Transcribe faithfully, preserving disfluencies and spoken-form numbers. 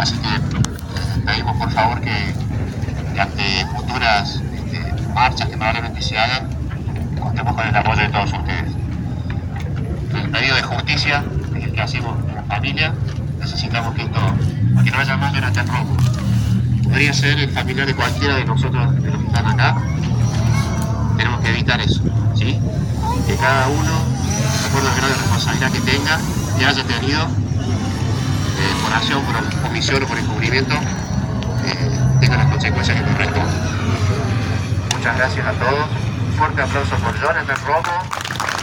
Así que eh, pedimos por favor que, que ante futuras este, marchas que probablemente se hagan, contemos con el apoyo de todos ustedes. El pedido de justicia es el que hacemos como familia. Necesitamos que esto, que no haya más Jonathan Romo. Podría ser el familiar de cualquiera de nosotros, de los que están acá. Tenemos que evitar eso, ¿sí? Que cada uno, de acuerdo al grado de responsabilidad que tenga, que haya tenido, eh, por acción, por omisión o por encubrimiento, eh, tenga las consecuencias que corresponden. Muchas gracias a todos. Un fuerte aplauso por Jonathan Romo.